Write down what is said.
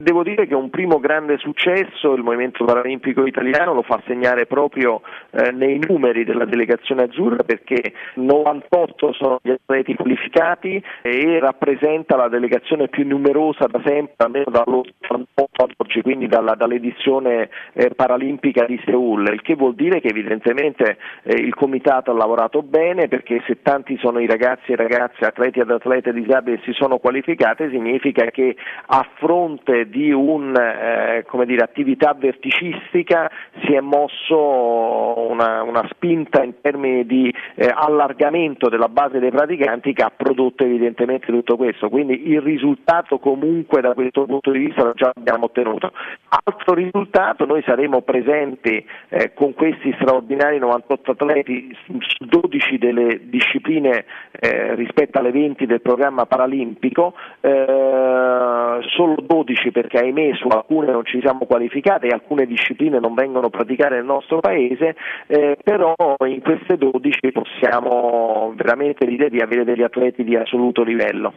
Devo dire che un primo grande successo il Movimento Paralimpico Italiano lo fa segnare proprio nei numeri della delegazione azzurra, perché 98 sono gli atleti qualificati e rappresenta la delegazione più numerosa da sempre, almeno dall'88 ad oggi, quindi dall'edizione paralimpica di Seul, il che vuol dire che evidentemente il comitato ha lavorato bene, perché se tanti sono i ragazzi e ragazze, atleti ed atlete disabili che si sono qualificate, significa che a fronte di attività verticistica si è mosso una spinta in termini di allargamento della base dei praticanti, che ha prodotto evidentemente tutto questo, quindi il risultato comunque da questo punto di vista lo già abbiamo ottenuto. Altro risultato, noi saremo presenti con questi straordinari 98 atleti su 12 delle discipline rispetto alle 20 del programma paralimpico, solo 12 perché ahimè su alcune non ci siamo qualificate e alcune discipline non vengono praticate nel nostro paese, però in queste 12 possiamo veramente dire di avere degli atleti di assoluto livello.